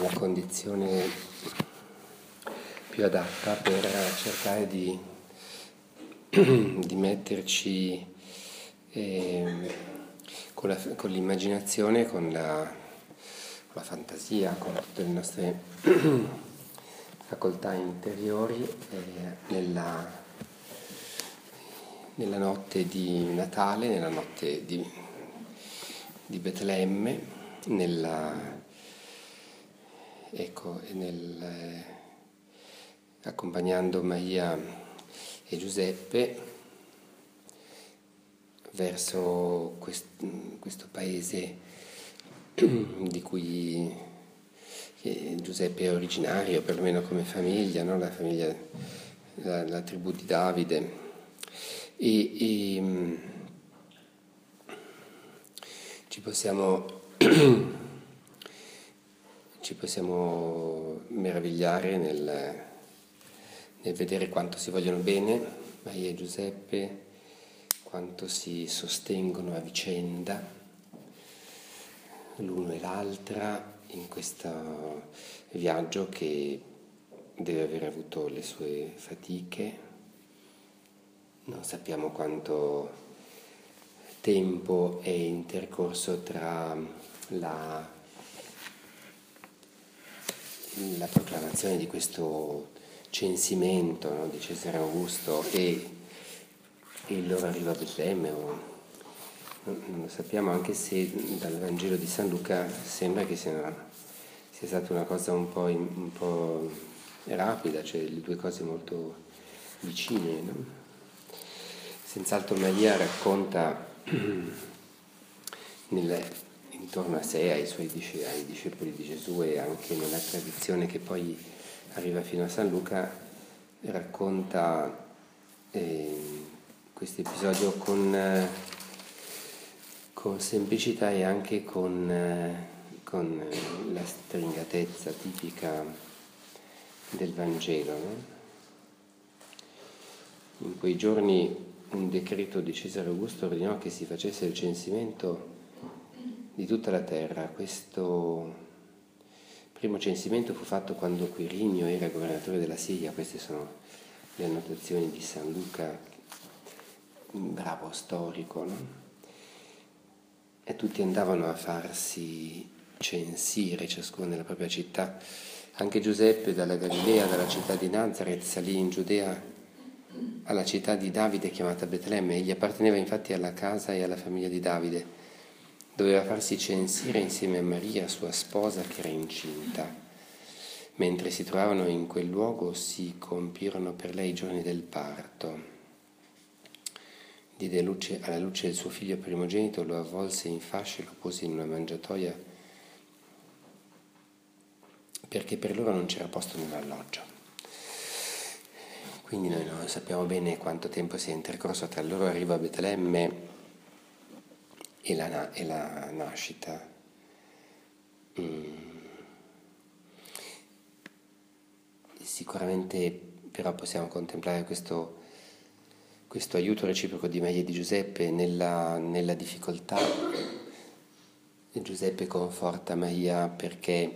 la condizione più adatta per cercare di metterci con l'immaginazione, con la fantasia, con tutte le nostre facoltà interiori nella notte di Natale, nella notte di Betlemme, accompagnando Maria e Giuseppe verso questo paese di cui Giuseppe è originario, perlomeno come famiglia, no? La famiglia, la tribù di Davide. E ci possiamo meravigliare nel vedere quanto si vogliono bene Maria e Giuseppe, quanto si sostengono a vicenda l'uno e l'altra in questo viaggio che deve aver avuto le sue fatiche. Non sappiamo quanto tempo è intercorso tra la proclamazione di questo censimento, no, di Cesare Augusto e il loro arrivo a Betlemme. Non lo sappiamo, anche se dal Vangelo di San Luca sembra che sia stata una cosa un po' rapida, cioè le due cose molto vicine, no? Senz'altro Maria racconta intorno a sé, ai discepoli di Gesù e anche nella tradizione che poi arriva fino a San Luca, racconta questo episodio con semplicità e anche con la stringatezza tipica del Vangelo, no? In quei giorni un decreto di Cesare Augusto ordinò che si facesse il censimento di tutta la terra. Questo primo censimento fu fatto quando Quirinio era governatore della Siria. Queste sono le annotazioni di San Luca, un bravo storico, no? E tutti andavano a farsi censire, ciascuno nella propria città. Anche Giuseppe dalla Galilea, dalla città di Nazaret, salì in Giudea alla città di Davide chiamata Betlemme. Egli apparteneva infatti alla casa e alla famiglia di Davide. Doveva farsi censire insieme a Maria, sua sposa, che era incinta. Mentre si trovavano in quel luogo si compirono per lei i giorni del parto. Diede alla luce il suo figlio primogenito, lo avvolse in fasce e lo pose in una mangiatoia perché per loro non c'era posto nell'alloggio. Quindi noi non sappiamo bene quanto tempo sia intercorso tra il loro arrivo a Betlemme e la nascita. Sicuramente però possiamo contemplare questo aiuto reciproco di Maria e di Giuseppe nella difficoltà. Giuseppe conforta Maria perché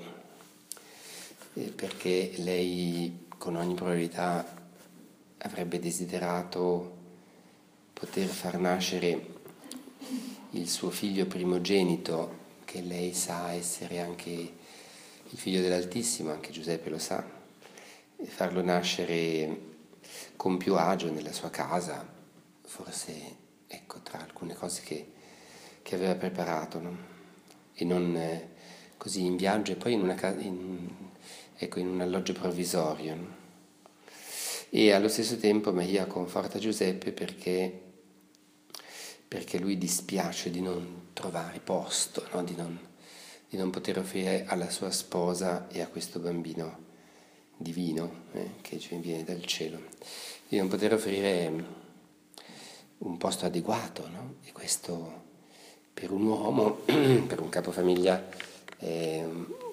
lei con ogni probabilità avrebbe desiderato poter far nascere il suo figlio primogenito, che lei sa essere anche il figlio dell'Altissimo, anche Giuseppe lo sa, e farlo nascere con più agio nella sua casa, forse tra alcune cose che aveva preparato, no? E non così in viaggio e poi in un alloggio provvisorio, no? E allo stesso tempo Maria conforta Giuseppe perché lui dispiace di non trovare posto, no? di non poter offrire alla sua sposa e a questo bambino divino che ci viene dal cielo, di non poter offrire un posto adeguato, no? E questo per un uomo, per un capofamiglia è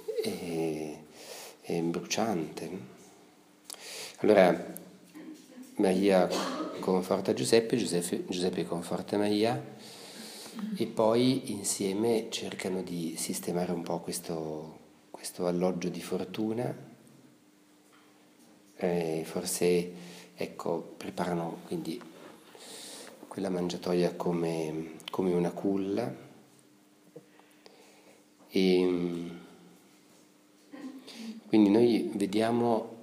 bruciante, no? Allora Maria conforta Giuseppe conforta Maria e poi insieme cercano di sistemare un po' questo questo alloggio di fortuna, forse ecco, preparano quindi quella mangiatoia come una culla, e quindi noi vediamo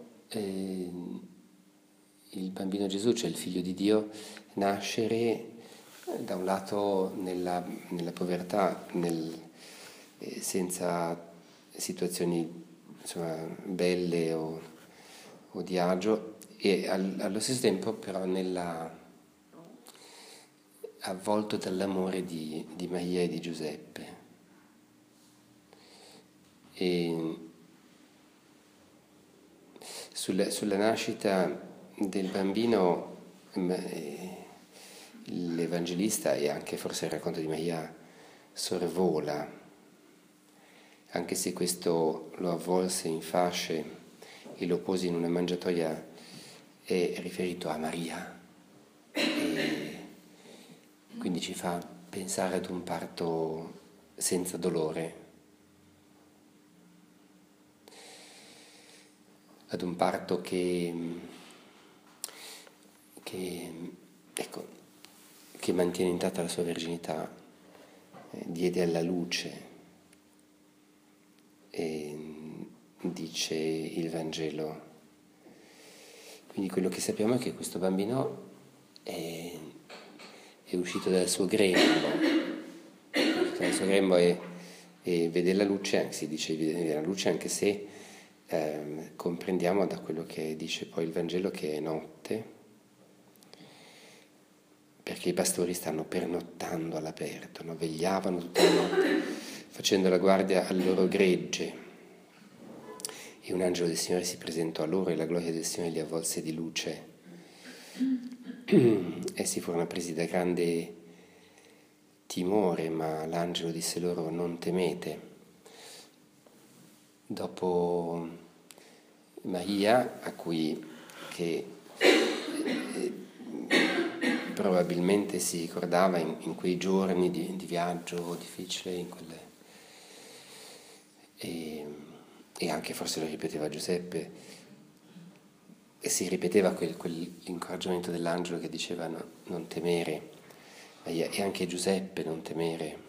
il bambino Gesù, cioè il figlio di Dio, nascere da un lato nella povertà, senza situazioni insomma belle o di agio, e allo stesso tempo però avvolto dall'amore di Maria e di Giuseppe. E sulla nascita del bambino l'Evangelista, e anche forse il racconto di Maria, sorvola, anche se questo lo avvolse in fasce e lo pose in una mangiatoia, è riferito a Maria, e quindi ci fa pensare ad un parto senza dolore, ad un parto che mantiene intatta la sua verginità, diede alla luce, dice il Vangelo. Quindi quello che sappiamo è che questo bambino è uscito dal suo grembo, e vede la luce, si dice vede la luce, anche se comprendiamo da quello che dice poi il Vangelo che è notte, perché i pastori stanno pernottando all'aperto, no? Vegliavano tutta la notte facendo la guardia al loro gregge, e un angelo del Signore si presentò a loro e la gloria del Signore li avvolse di luce. Essi furono presi da grande timore, ma l'angelo disse loro: non temete. Dopo Maria, che probabilmente si ricordava in quei giorni di viaggio difficile, e anche forse lo ripeteva Giuseppe, e si ripeteva quell'incoraggiamento dell'angelo che diceva non temere, e anche Giuseppe non temere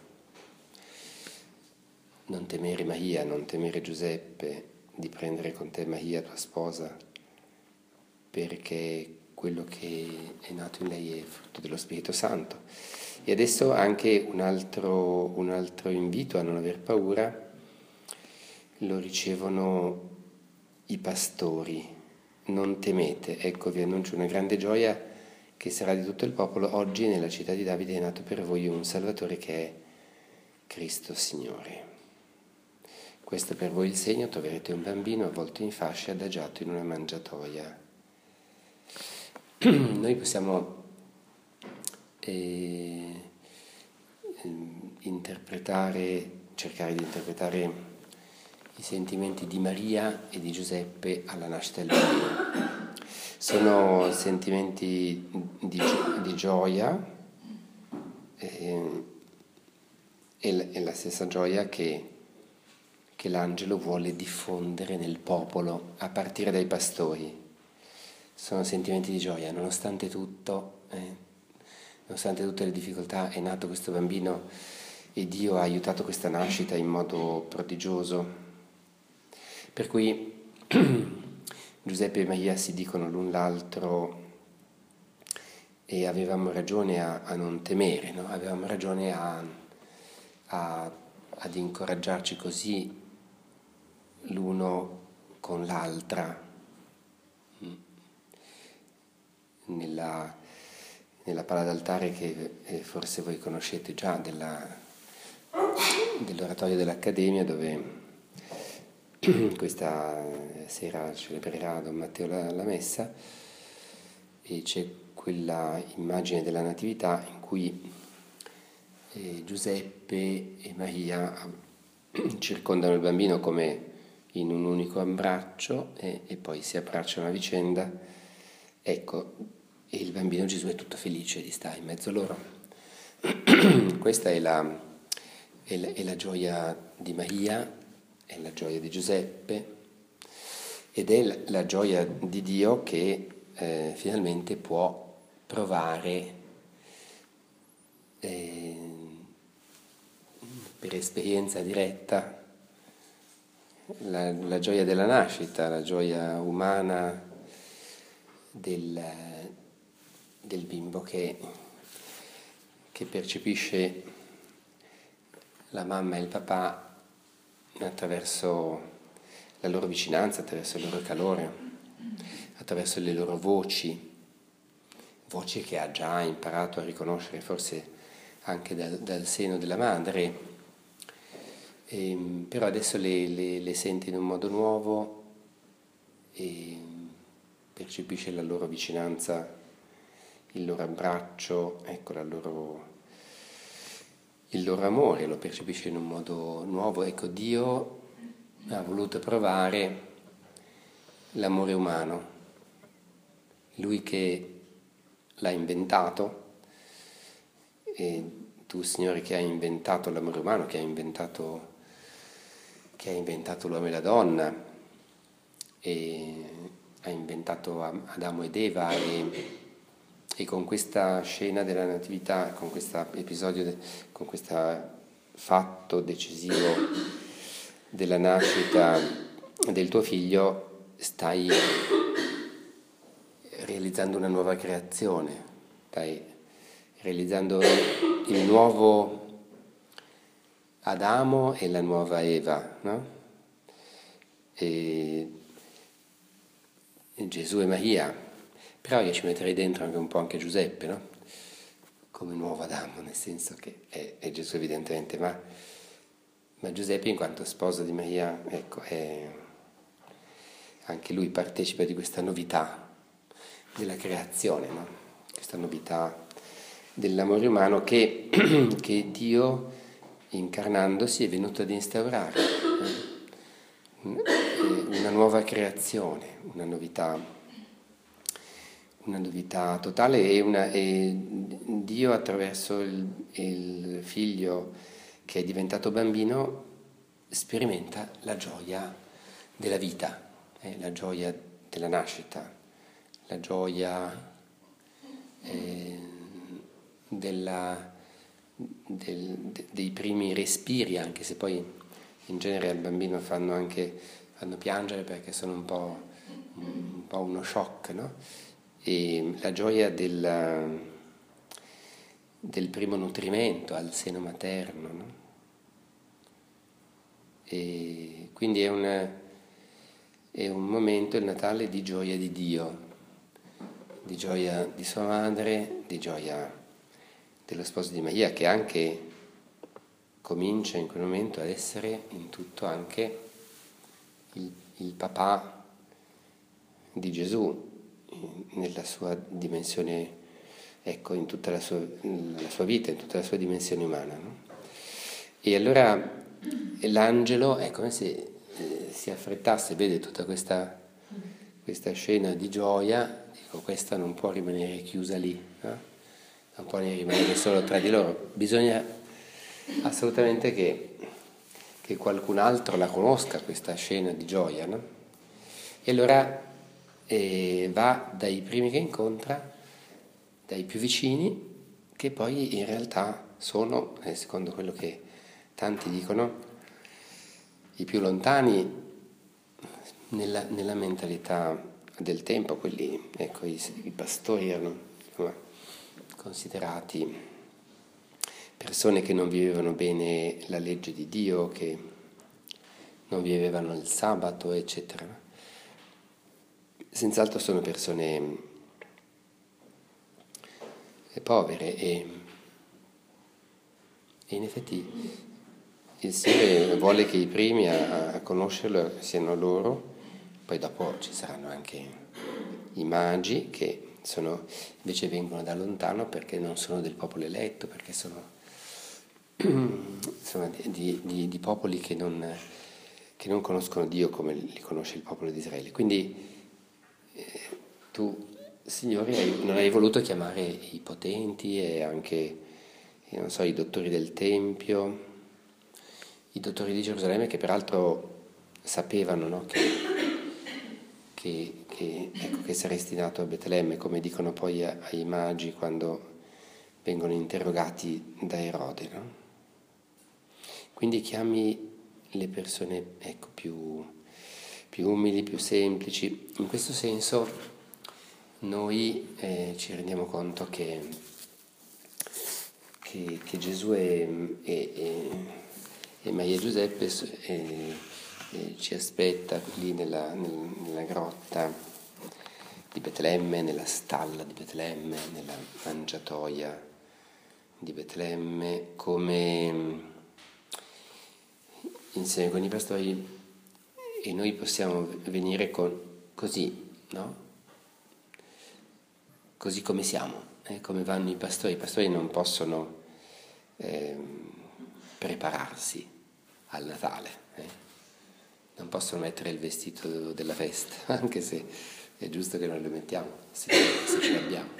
Maria, non temere Giuseppe di prendere con te Maria tua sposa, perché quello che è nato in lei è frutto dello Spirito Santo. E adesso anche un altro invito a non aver paura lo ricevono i pastori: non temete, ecco vi annuncio una grande gioia che sarà di tutto il popolo. Oggi nella città di Davide è nato per voi un Salvatore che è Cristo Signore. Questo per voi il segno: troverete un bambino avvolto in fasce, adagiato in una mangiatoia. Noi possiamo cercare di interpretare i sentimenti di Maria e di Giuseppe alla nascita del bambino. Sono sentimenti di gioia, e la stessa gioia che l'angelo vuole diffondere nel popolo a partire dai pastori. Sono sentimenti di gioia, nonostante tutto, nonostante tutte le difficoltà, è nato questo bambino e Dio ha aiutato questa nascita in modo prodigioso. Per cui Giuseppe e Maria si dicono l'un l'altro: e avevamo ragione a non temere, no? Avevamo ragione ad incoraggiarci così l'uno con l'altra. Nella pala d'altare che forse voi conoscete già, dell'oratorio dell'Accademia, dove questa sera celebrerà Don Matteo la messa, e c'è quella immagine della Natività in cui Giuseppe e Maria circondano il bambino come in un unico abbraccio, e poi si abbracciano a vicenda. Ecco, e il bambino Gesù è tutto felice di stare in mezzo a loro. Questa è la gioia di Maria, è la gioia di Giuseppe ed è la gioia di Dio che finalmente può provare per esperienza diretta la gioia della nascita, la gioia umana del bimbo che percepisce la mamma e il papà attraverso la loro vicinanza, attraverso il loro calore, attraverso le loro voci che ha già imparato a riconoscere forse anche dal seno della madre, però adesso le sente in un modo nuovo e percepisce la loro vicinanza, il loro abbraccio, ecco, il loro amore, lo percepisce in un modo nuovo. Ecco, Dio ha voluto provare l'amore umano, Lui che l'ha inventato, e tu, Signore, che hai inventato l'amore umano, che hai inventato l'uomo e la donna, e hai inventato Adamo ed Eva, e con questa scena della Natività, con questo episodio, con questo fatto decisivo della nascita del tuo figlio, stai realizzando una nuova creazione, stai realizzando il nuovo Adamo e la nuova Eva, no? E Gesù e Maria, però io ci metterei dentro anche un po' anche Giuseppe, no? Come nuovo Adamo, nel senso che è Gesù evidentemente, ma Giuseppe in quanto sposo di Maria, ecco, anche lui partecipa di questa novità della creazione, no? Questa novità dell'amore umano che Dio, incarnandosi, è venuto ad instaurare, una nuova creazione, una novità totale, e Dio attraverso il figlio che è diventato bambino sperimenta la gioia della vita, la gioia della nascita, la gioia dei primi respiri, anche se poi in genere al bambino fanno piangere perché sono un po' uno shock, no? E la gioia del primo nutrimento al seno materno, no? E quindi è un momento, il Natale, di gioia di Dio, di gioia di sua madre, di gioia dello sposo di Maria, che anche comincia in quel momento ad essere in tutto anche il papà di Gesù, nella sua dimensione, ecco, in tutta la sua vita, in tutta la sua dimensione umana, no? E allora l'angelo è come se si affrettasse, vede tutta questa scena di gioia, dico, questa non può rimanere chiusa lì, no? Non può rimanere solo tra di loro, bisogna assolutamente che qualcun altro la conosca questa scena di gioia, no? E allora va dai primi che incontra, dai più vicini, che poi in realtà sono, secondo quello che tanti dicono, i più lontani nella mentalità del tempo. Quelli, ecco, i pastori erano, insomma, considerati persone che non vivevano bene la legge di Dio, che non vivevano il sabato, eccetera. Senz'altro sono persone povere, e in effetti il Signore vuole che i primi a conoscerlo siano loro. Poi dopo ci saranno anche i magi, che invece vengono da lontano perché non sono del popolo eletto, perché sono di popoli che non conoscono Dio come li conosce il popolo di Israele. Quindi tu, Signore, non hai voluto chiamare i potenti e anche, non so, i dottori del Tempio, i dottori di Gerusalemme, che peraltro sapevano, no, che saresti nato a Betlemme, come dicono poi ai magi quando vengono interrogati da Erode, no? Quindi chiami le persone, ecco, più umili, più semplici. In questo senso noi ci rendiamo conto che Gesù e Maria e Giuseppe ci aspetta lì nella grotta di Betlemme, nella stalla di Betlemme, nella mangiatoia di Betlemme, come insieme con i pastori, e noi possiamo venire così, no? Così come siamo, come vanno i pastori. I pastori non possono prepararsi al Natale, non possono mettere il vestito della festa, anche se è giusto che non lo mettiamo, se ce l'abbiamo.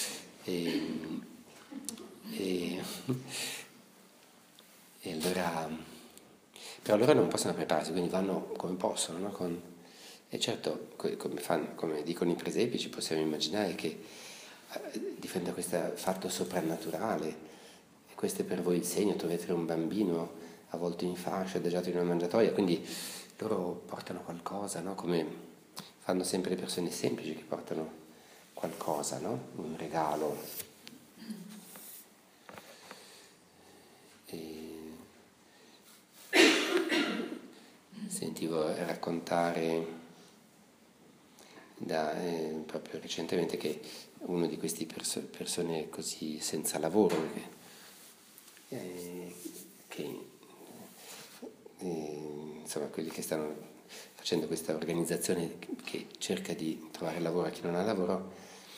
E allora, però loro non possono prepararsi, quindi vanno come possono, no? E certo, come dicono i presepi, ci possiamo immaginare che di fronte a questo fatto soprannaturale, e questo è per voi il segno, troverete un bambino avvolto in fascia, adagiato in una mangiatoia, quindi loro portano qualcosa, no? Come fanno sempre le persone semplici che portano qualcosa, no? Un regalo. Sentivo raccontare proprio recentemente che uno di questi persone così senza lavoro, insomma quelli che stanno facendo questa organizzazione che cerca di trovare lavoro a chi non ha lavoro,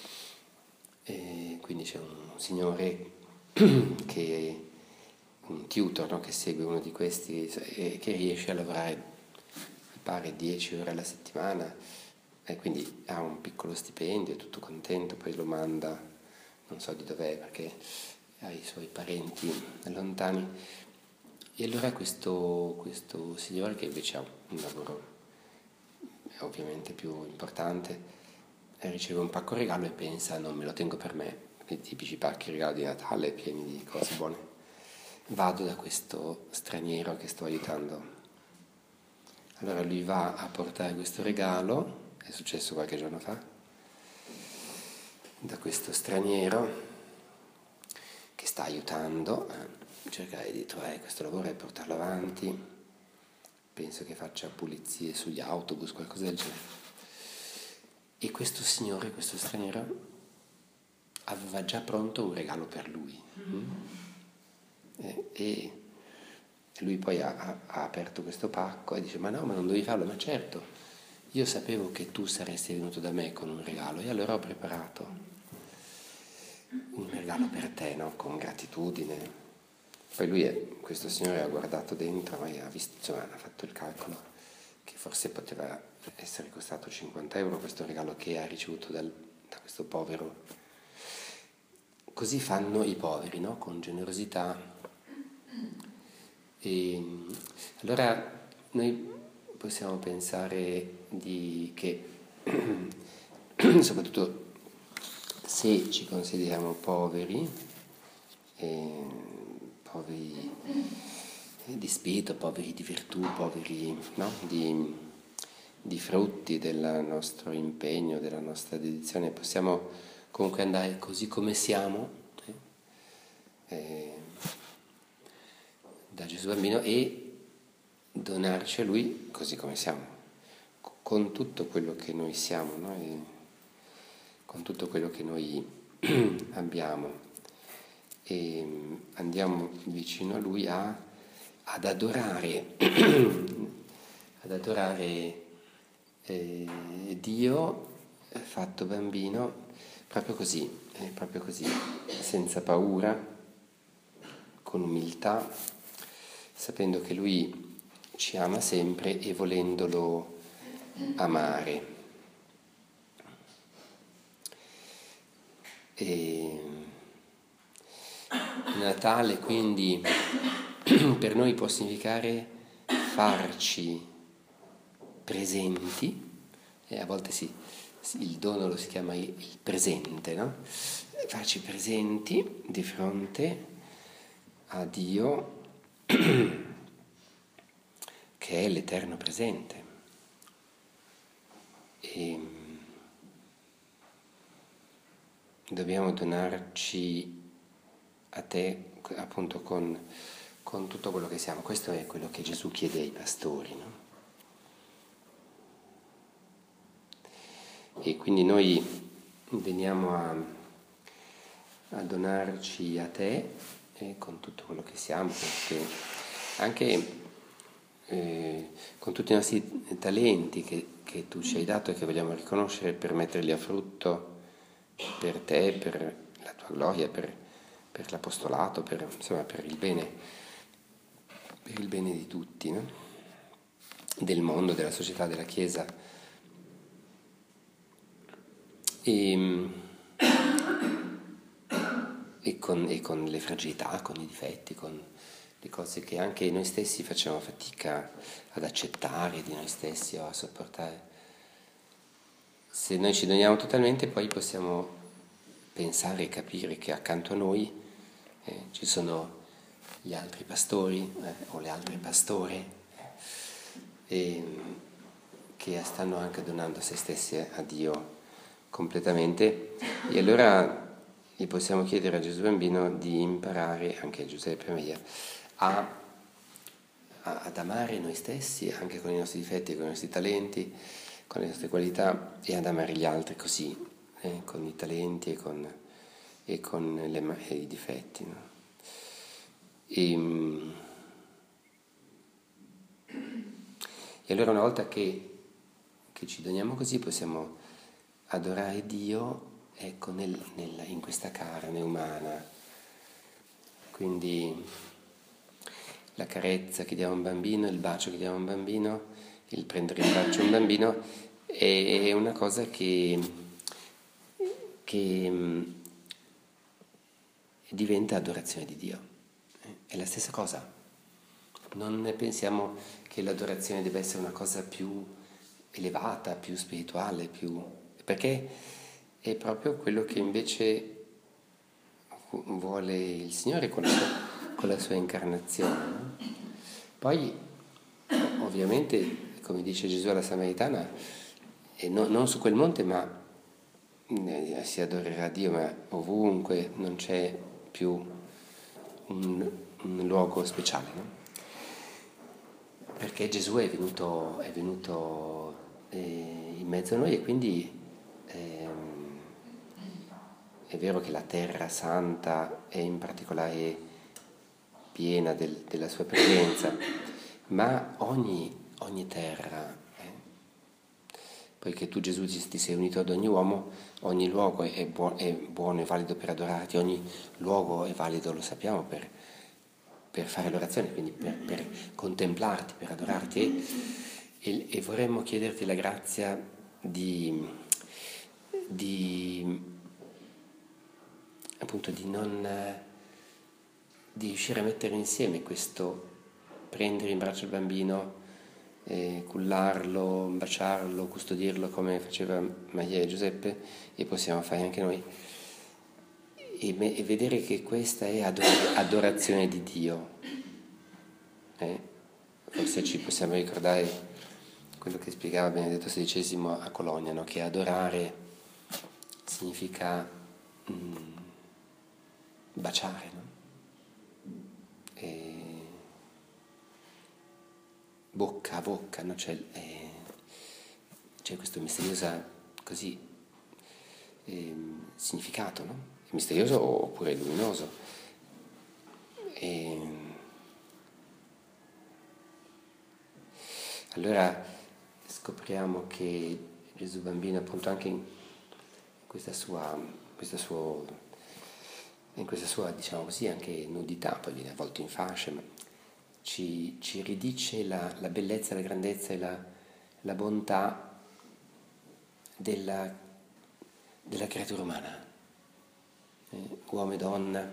quindi c'è un signore che è un tutor, no, che segue uno di questi e che riesce a lavorare, mi pare, 10 ore alla settimana, e quindi ha un piccolo stipendio, è tutto contento, poi lo manda, non so di dov'è perché ha i suoi parenti lontani. E allora questo signore, che invece ha un lavoro ovviamente più importante, riceve un pacco regalo e pensa: non me lo tengo per me, i tipici pacchi regalo di Natale pieni di cose buone, vado da questo straniero che sto aiutando. Allora lui va a portare questo regalo, è successo qualche giorno fa, da questo straniero che sta aiutando a cercare di trovare questo lavoro e portarlo avanti. Penso che faccia pulizie sugli autobus, qualcosa del genere. E questo signore, questo straniero, aveva già pronto un regalo per lui. E lui poi ha aperto questo pacco e dice: ma no, ma non dovevi farlo? Ma certo, io sapevo che tu saresti venuto da me con un regalo e allora ho preparato un regalo per te, no? Con gratitudine. Poi questo signore ha guardato dentro e ha visto, insomma, ha fatto il calcolo che forse poteva essere costato 50 euro questo regalo che ha ricevuto da questo povero. Così fanno i poveri, no? Con generosità. E allora noi possiamo pensare che soprattutto se ci consideriamo poveri di spirito, poveri di virtù, poveri, no? di frutti del nostro impegno, della nostra dedizione, possiamo comunque andare così come siamo da Gesù bambino e donarci a Lui così come siamo, con tutto quello che noi siamo, no? E con tutto quello che noi abbiamo, e andiamo vicino a Lui ad adorare Dio fatto bambino proprio così, senza paura, con umiltà, sapendo che Lui ci ama sempre e volendolo amare. E Natale quindi per noi può significare farci presenti, e a volte il dono lo si chiama il presente, no? Farci presenti di fronte a Dio che è l'eterno presente. E dobbiamo donarci a te appunto con tutto quello che siamo. Questo è quello che Gesù chiede ai pastori, no? E quindi noi veniamo a donarci a te con tutto quello che siamo, perché anche con tutti i nostri talenti che tu ci hai dato e che vogliamo riconoscere per metterli a frutto per te, per la tua gloria, per l'apostolato, insomma, per il bene di tutti, no? Del mondo, della società, della Chiesa. E con le fragilità, con i difetti, con le cose che anche noi stessi facciamo fatica ad accettare di noi stessi o a sopportare. Se noi ci doniamo totalmente, poi possiamo pensare e capire che accanto a noi ci sono gli altri pastori o le altre pastore che stanno anche donando se stessi a Dio completamente, e allora gli possiamo chiedere a Gesù Bambino di imparare, anche a Giuseppe e a Maria, ad amare noi stessi anche con i nostri difetti, con i nostri talenti, con le nostre qualità, e ad amare gli altri così, con i talenti e con i difetti, no? E allora una volta che ci doniamo così possiamo adorare Dio, ecco, in questa carne umana. Quindi la carezza che diamo a un bambino, il bacio che diamo a un bambino, il prendere in braccio un bambino è una cosa che diventa adorazione di Dio. È la stessa cosa. Non pensiamo che l'adorazione deve essere una cosa più elevata, più spirituale, perché è proprio quello che invece vuole il Signore con la sua incarnazione, no? Poi, ovviamente, come dice Gesù alla Samaritana, non su quel monte, ma si adorerà Dio, ma ovunque, non c'è più un luogo speciale, no? Perché Gesù è venuto in mezzo a noi, e quindi è vero che la terra santa è in particolare piena della sua presenza, ma ogni terra, poiché tu Gesù ti sei unito ad ogni uomo, ogni luogo è buono e valido per adorarti, ogni luogo è valido, lo sappiamo, per fare l'orazione, quindi per contemplarti, per adorarti, e vorremmo chiederti la grazia appunto di riuscire a mettere insieme questo prendere in braccio il bambino, cullarlo, baciarlo, custodirlo come faceva Maria e Giuseppe, e possiamo fare anche noi, e vedere che questa è adorazione di Dio. Forse ci possiamo ricordare quello che spiegava Benedetto XVI a Cologna, no? Che adorare significa baciare, no? Bocca a bocca, no? C'è questo misterioso così significato, no? Misterioso oppure luminoso. Allora scopriamo che Gesù Bambino, appunto, anche in questa sua, diciamo così, anche nudità, poi viene avvolto in fasce, ma ci ridice la bellezza, la grandezza e la bontà della creatura umana, uomo e donna,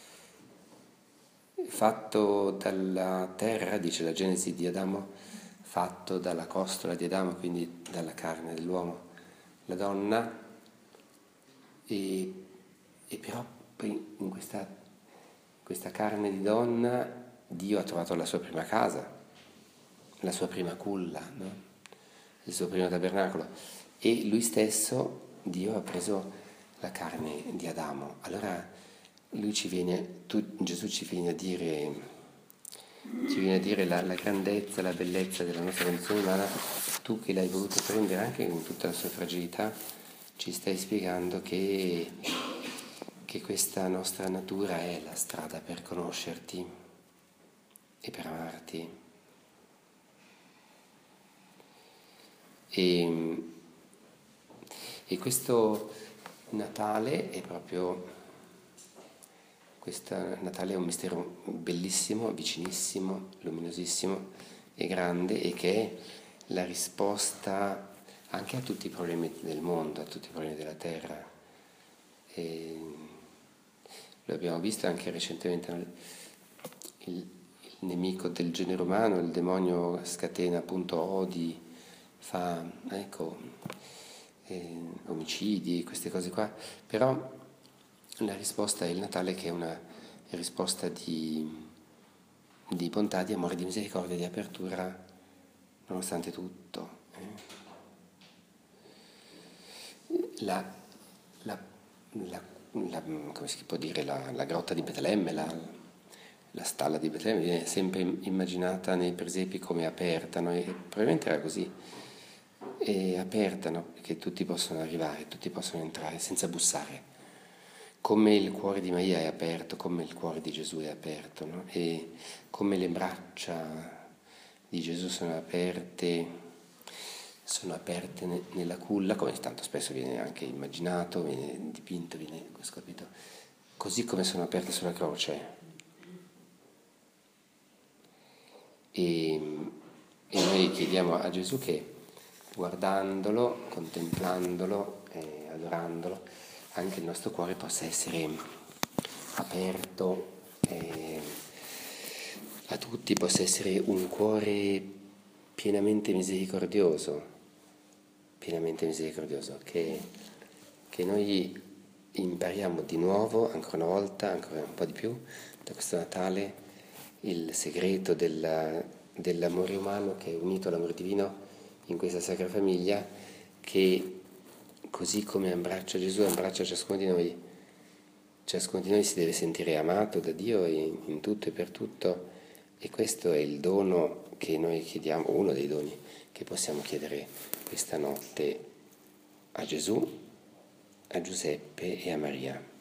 fatto dalla terra, dice la Genesi di Adamo, fatto dalla costola di Adamo, quindi dalla carne dell'uomo, la donna, e però in questa carne di donna Dio ha trovato la sua prima casa, la sua prima culla, no? Il suo primo tabernacolo, e lui stesso, Dio, ha preso la carne di Adamo. Allora Gesù ci viene a dire la grandezza, la bellezza della nostra condizione umana. Tu che l'hai voluto prendere anche in tutta la sua fragilità, ci stai spiegando che questa nostra natura è la strada per conoscerti e per amarti. E questo Natale è proprio, questo Natale è un mistero bellissimo, vicinissimo, luminosissimo e grande, e che è la risposta anche a tutti i problemi del mondo, a tutti i problemi della terra. E lo abbiamo visto anche recentemente, no? Il nemico del genere umano, il demonio, scatena appunto odi, fa, omicidi, queste cose qua, però la risposta è il Natale, che è una risposta di bontà, di amore, di misericordia, di apertura, nonostante tutto. Come si può dire, la grotta di Betlemme, la stalla di Betlemme viene sempre immaginata nei presepi come aperta, no? E probabilmente era così, è aperta, no? Perché tutti possono arrivare, tutti possono entrare senza bussare, come il cuore di Maria è aperto, come il cuore di Gesù è aperto, no? E come le braccia di Gesù sono aperte nella culla, come tanto spesso viene anche immaginato, viene dipinto, viene scolpito, così come sono aperte sulla croce. E noi chiediamo a Gesù che, guardandolo, contemplandolo e adorandolo, anche il nostro cuore possa essere aperto a tutti, possa essere un cuore pienamente misericordioso, che noi impariamo di nuovo, ancora una volta, ancora un po' di più, da questo Natale, il segreto dell'amore umano che è unito all'amore divino in questa Sacra Famiglia, che così come abbraccia Gesù, abbraccia ciascuno di noi. Ciascuno di noi si deve sentire amato da Dio in tutto e per tutto, e questo è il dono che noi chiediamo, uno dei doni che possiamo chiedere questa notte a Gesù, a Giuseppe e a Maria.